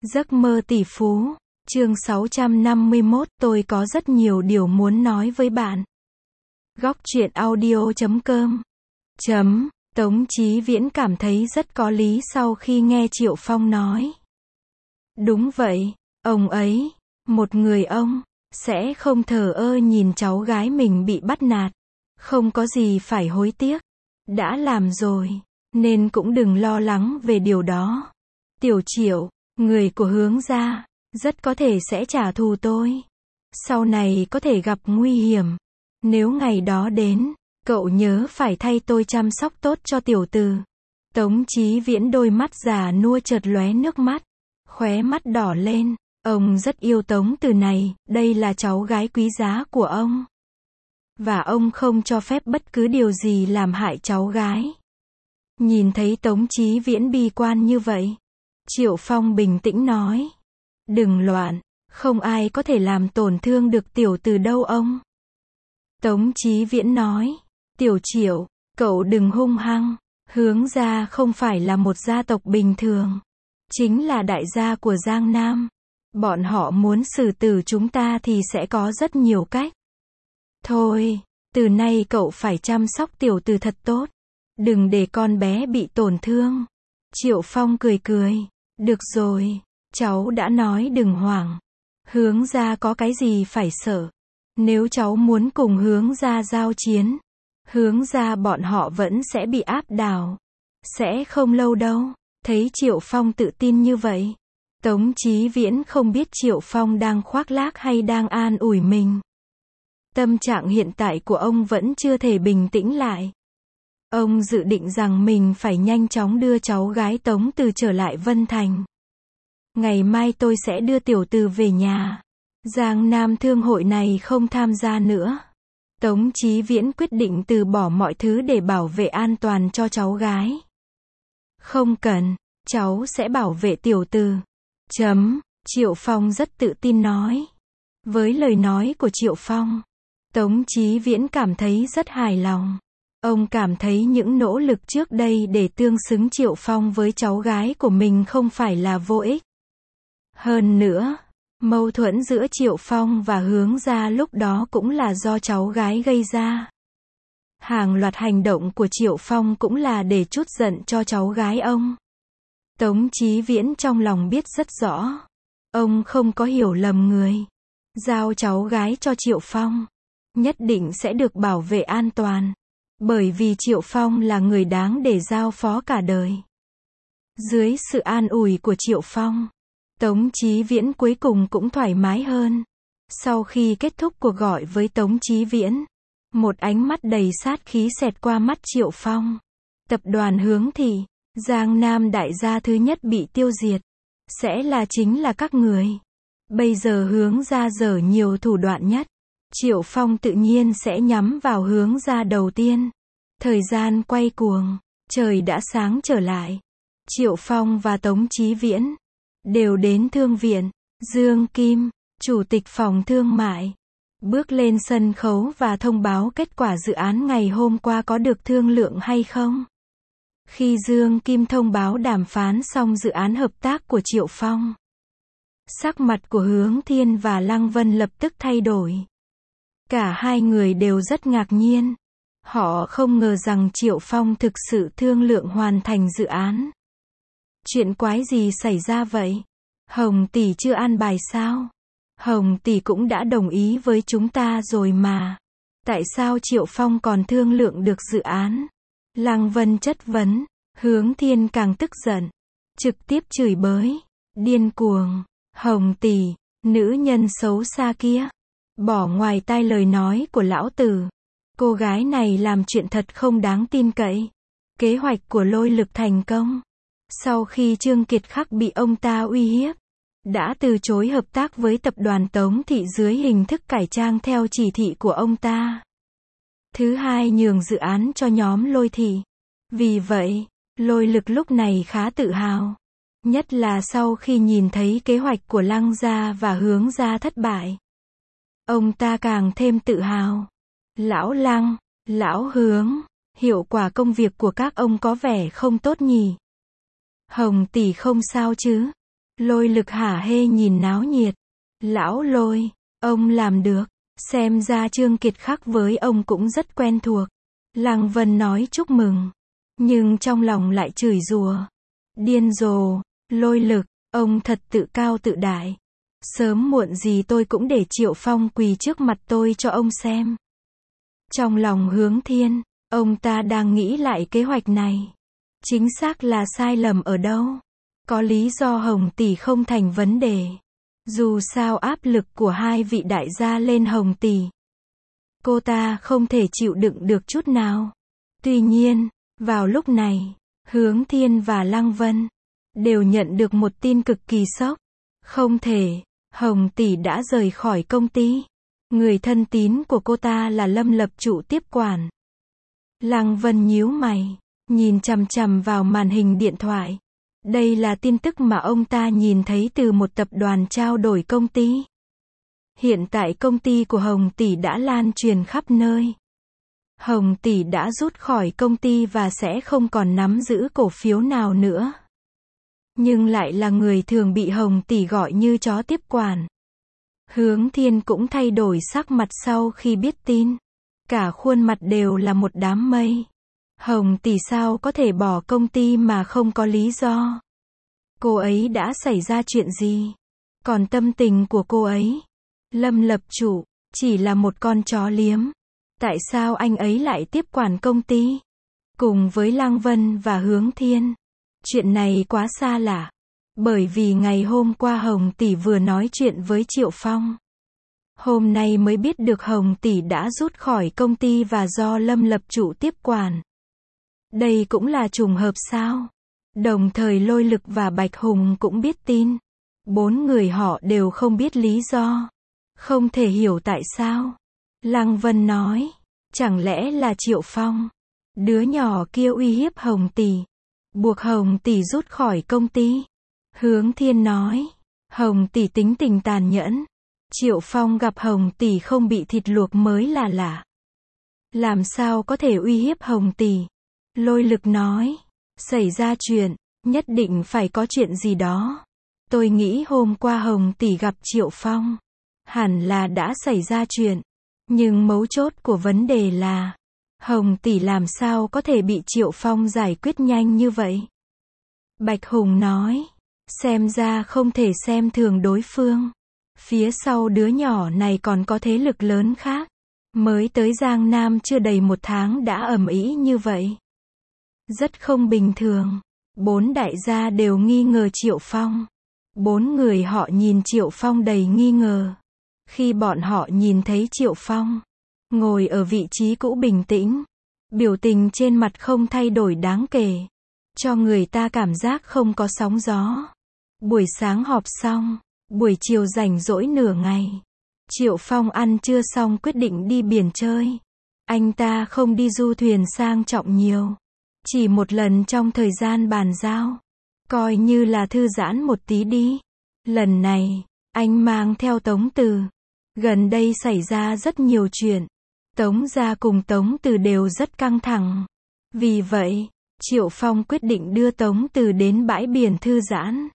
Giấc mơ tỷ phú, chương 651, tôi có rất nhiều điều muốn nói với bạn. Góc truyện audio.com Tống Chí Viễn cảm thấy rất có lý sau khi nghe Triệu Phong nói. Đúng vậy, ông ấy, một người ông, sẽ không thờ ơ nhìn cháu gái mình bị bắt nạt. Không có gì phải hối tiếc. Đã làm rồi, nên cũng đừng lo lắng về điều đó. Tiểu Triệu, người của Hướng gia, rất có thể sẽ trả thù tôi. Sau này có thể gặp nguy hiểm. Nếu ngày đó đến, cậu nhớ phải thay tôi chăm sóc tốt cho tiểu tử. Tống Chí Viễn đôi mắt già nua chợt lóe nước mắt. Khóe mắt đỏ lên. Ông rất yêu Tống Từ này, đây là cháu gái quý giá của ông. Và ông không cho phép bất cứ điều gì làm hại cháu gái. Nhìn thấy Tống Chí Viễn bi quan như vậy, Triệu Phong bình tĩnh nói. Đừng loạn, không ai có thể làm tổn thương được tiểu tử đâu ông. Tống Chí Viễn nói. Tiểu Triệu, cậu đừng hung hăng. Hướng gia không phải là một gia tộc bình thường. Chính là đại gia của Giang Nam. Bọn họ muốn xử tử chúng ta thì sẽ có rất nhiều cách. Thôi, từ nay cậu phải chăm sóc tiểu tử thật tốt. Đừng để con bé bị tổn thương. Triệu Phong cười cười. Được rồi, cháu đã nói đừng hoảng. Hướng gia có cái gì phải sợ. Nếu cháu muốn cùng Hướng gia giao chiến, Hướng gia bọn họ vẫn sẽ bị áp đảo. Sẽ không lâu đâu. Thấy Triệu Phong tự tin như vậy, Tống Chí Viễn không biết Triệu Phong đang khoác lác hay đang an ủi mình. Tâm trạng hiện tại của ông vẫn chưa thể bình tĩnh lại. Ông dự định rằng mình phải nhanh chóng đưa cháu gái Tống Từ trở lại Vân Thành. Ngày mai tôi sẽ đưa tiểu tử về nhà. Giang Nam Thương hội này không tham gia nữa. Tống Chí Viễn quyết định từ bỏ mọi thứ để bảo vệ an toàn cho cháu gái. Không cần, cháu sẽ bảo vệ tiểu tử. Triệu Phong rất tự tin nói. Với lời nói của Triệu Phong, Tống Chí Viễn cảm thấy rất hài lòng. Ông cảm thấy những nỗ lực trước đây để tương xứng Triệu Phong với cháu gái của mình không phải là vô ích. Hơn nữa, mâu thuẫn giữa Triệu Phong và Hướng gia lúc đó cũng là do cháu gái gây ra. Hàng loạt hành động của Triệu Phong cũng là để trút giận cho cháu gái ông. Tống Chí Viễn trong lòng biết rất rõ. Ông không có hiểu lầm người. Giao cháu gái cho Triệu Phong, nhất định sẽ được bảo vệ an toàn. Bởi vì Triệu Phong là người đáng để giao phó cả đời. Dưới sự an ủi của Triệu Phong, Tống Chí Viễn cuối cùng cũng thoải mái hơn. Sau khi kết thúc cuộc gọi với Tống Chí Viễn, một ánh mắt đầy sát khí xẹt qua mắt Triệu Phong. Tập đoàn Hướng Thị, Giang Nam đại gia thứ nhất bị tiêu diệt, chính là các người. Bây giờ Hướng gia dở nhiều thủ đoạn nhất. Triệu Phong tự nhiên sẽ nhắm vào Hướng gia đầu tiên. Thời gian quay cuồng, trời đã sáng trở lại. Triệu Phong và Tống Chí Viễn đều đến thương viện. Dương Kim, chủ tịch phòng thương mại, bước lên sân khấu và thông báo kết quả dự án ngày hôm qua có được thương lượng hay không. Khi Dương Kim thông báo đàm phán xong dự án hợp tác của Triệu Phong, sắc mặt của Hướng Thiên và Lăng Vân lập tức thay đổi. Cả hai người đều rất ngạc nhiên. Họ không ngờ rằng Triệu Phong thực sự thương lượng hoàn thành dự án. Chuyện quái gì xảy ra vậy? Hồng tỷ chưa an bài sao? Hồng tỷ cũng đã đồng ý với chúng ta rồi mà. Tại sao Triệu Phong còn thương lượng được dự án? Lăng Vân chất vấn. Hướng Thiên càng tức giận, trực tiếp chửi bới. Điên cuồng. Hồng tỷ, nữ nhân xấu xa kia. Bỏ ngoài tai lời nói của lão tử. Cô gái này làm chuyện thật không đáng tin cậy. Kế hoạch của Lôi Lực thành công. Sau khi Trương Kiệt Khắc bị ông ta uy hiếp, đã từ chối hợp tác với tập đoàn Tống Thị dưới hình thức cải trang theo chỉ thị của ông ta. Thứ hai, nhường dự án cho nhóm Lôi Thị. Vì vậy, Lôi Lực lúc này khá tự hào. Nhất là sau khi nhìn thấy kế hoạch của Lăng gia và Hướng gia thất bại. Ông ta càng thêm tự hào. Lão Lăng, lão Hướng, hiệu quả công việc của các ông có vẻ không tốt nhỉ? Hồng tỷ không sao chứ? Lôi Lực hả hê nhìn náo nhiệt. Lão Lôi, ông làm được. Xem ra Trương Kiệt Khắc với ông cũng rất quen thuộc. Lăng Vân nói chúc mừng. Nhưng trong lòng lại chửi rủa. Điên rồ, Lôi Lực, ông thật tự cao tự đại. Sớm muộn gì tôi cũng để Triệu Phong quỳ trước mặt tôi cho ông xem. Trong lòng Hướng Thiên, ông ta đang nghĩ lại kế hoạch này. Chính xác là sai lầm ở đâu? Có lý do Hồng tỷ không thành vấn đề. Dù sao áp lực của hai vị đại gia lên Hồng tỷ, cô ta không thể chịu đựng được chút nào. Tuy nhiên, vào lúc này, Hướng Thiên và Lăng Vân đều nhận được một tin cực kỳ sốc. Không thể, Hồng tỷ đã rời khỏi công ty. Người thân tín của cô ta là Lâm Lập Trụ tiếp quản. Lăng Vân nhíu mày, nhìn chằm chằm vào màn hình điện thoại. Đây là tin tức mà ông ta nhìn thấy từ một tập đoàn trao đổi công ty. Hiện tại công ty của Hồng tỷ đã lan truyền khắp nơi. Hồng tỷ đã rút khỏi công ty và sẽ không còn nắm giữ cổ phiếu nào nữa. Nhưng lại là người thường bị Hồng tỷ gọi như chó tiếp quản. Hướng Thiên cũng thay đổi sắc mặt sau khi biết tin. Cả khuôn mặt đều là một đám mây. Hồng tỷ sao có thể bỏ công ty mà không có lý do? Cô ấy đã xảy ra chuyện gì? Còn tâm tình của cô ấy? Lâm Lập Trụ, chỉ là một con chó liếm. Tại sao anh ấy lại tiếp quản công ty? Cùng với Lăng Vân và Hướng Thiên. Chuyện này quá xa lạ. Bởi vì ngày hôm qua Hồng tỷ vừa nói chuyện với Triệu Phong. Hôm nay mới biết được Hồng tỷ đã rút khỏi công ty và do Lâm Lập Trụ tiếp quản. Đây cũng là trùng hợp sao? Đồng thời Lôi Lực và Bạch Hùng cũng biết tin. 4 người họ đều không biết lý do. Không thể hiểu tại sao. Lăng Vân nói, chẳng lẽ là Triệu Phong? Đứa nhỏ kia uy hiếp Hồng tỷ, buộc Hồng tỷ rút khỏi công ty. Hướng Thiên nói, Hồng tỷ tính tình tàn nhẫn. Triệu Phong gặp Hồng tỷ không bị thịt luộc mới là lạ. Làm sao có thể uy hiếp Hồng tỷ? Lôi Lực nói, xảy ra chuyện, nhất định phải có chuyện gì đó. Tôi nghĩ hôm qua Hồng tỷ gặp Triệu Phong, hẳn là đã xảy ra chuyện. Nhưng mấu chốt của vấn đề là, Hồng tỷ làm sao có thể bị Triệu Phong giải quyết nhanh như vậy? Bạch Hùng nói, xem ra không thể xem thường đối phương. Phía sau đứa nhỏ này còn có thế lực lớn khác. Mới tới Giang Nam chưa đầy 1 tháng đã ầm ĩ như vậy. Rất không bình thường. 4 đại gia đều nghi ngờ Triệu Phong. 4 người họ nhìn Triệu Phong đầy nghi ngờ. Khi bọn họ nhìn thấy Triệu Phong ngồi ở vị trí cũ bình tĩnh, biểu tình trên mặt không thay đổi đáng kể, cho người ta cảm giác không có sóng gió. Buổi sáng họp xong, buổi chiều rảnh rỗi nửa ngày, Triệu Phong ăn trưa xong quyết định đi biển chơi. Anh ta không đi du thuyền sang trọng nhiều, chỉ một lần trong thời gian bàn giao, coi như là thư giãn một tí đi. Lần này, anh mang theo Tống Từ. Gần đây xảy ra rất nhiều chuyện. Tống gia cùng Tống Từ đều rất căng thẳng. Vì vậy, Triệu Phong quyết định đưa Tống Từ đến bãi biển thư giãn.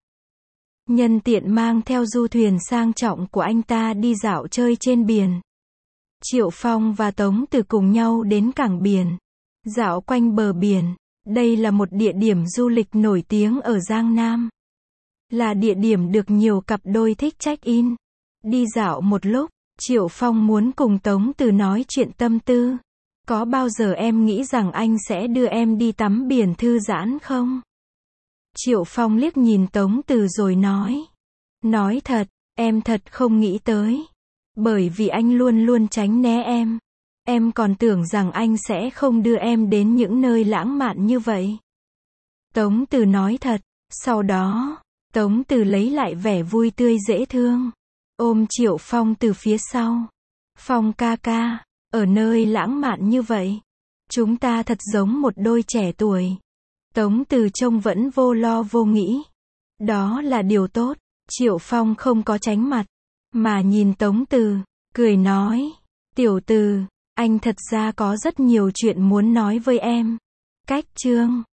Nhân tiện mang theo du thuyền sang trọng của anh ta đi dạo chơi trên biển. Triệu Phong và Tống Từ cùng nhau đến cảng biển, dạo quanh bờ biển. Đây là một địa điểm du lịch nổi tiếng ở Giang Nam. Là địa điểm được nhiều cặp đôi thích check-in. Đi dạo một lúc, Triệu Phong muốn cùng Tống Từ nói chuyện tâm tư. Có bao giờ em nghĩ rằng anh sẽ đưa em đi tắm biển thư giãn không? Triệu Phong liếc nhìn Tống Từ rồi nói. Nói thật, em thật không nghĩ tới. Bởi vì anh luôn luôn tránh né em. Em còn tưởng rằng anh sẽ không đưa em đến những nơi lãng mạn như vậy. Tống Từ nói thật. Sau đó, Tống Từ lấy lại vẻ vui tươi dễ thương, ôm Triệu Phong từ phía sau. Phong ca ca, ở nơi lãng mạn như vậy, chúng ta thật giống một đôi trẻ tuổi. Tống Từ trông vẫn vô lo vô nghĩ. Đó là điều tốt. Triệu Phong không có tránh mặt, mà nhìn Tống Từ, cười nói. Tiểu Từ, anh thật ra có rất nhiều chuyện muốn nói với em. Cách chương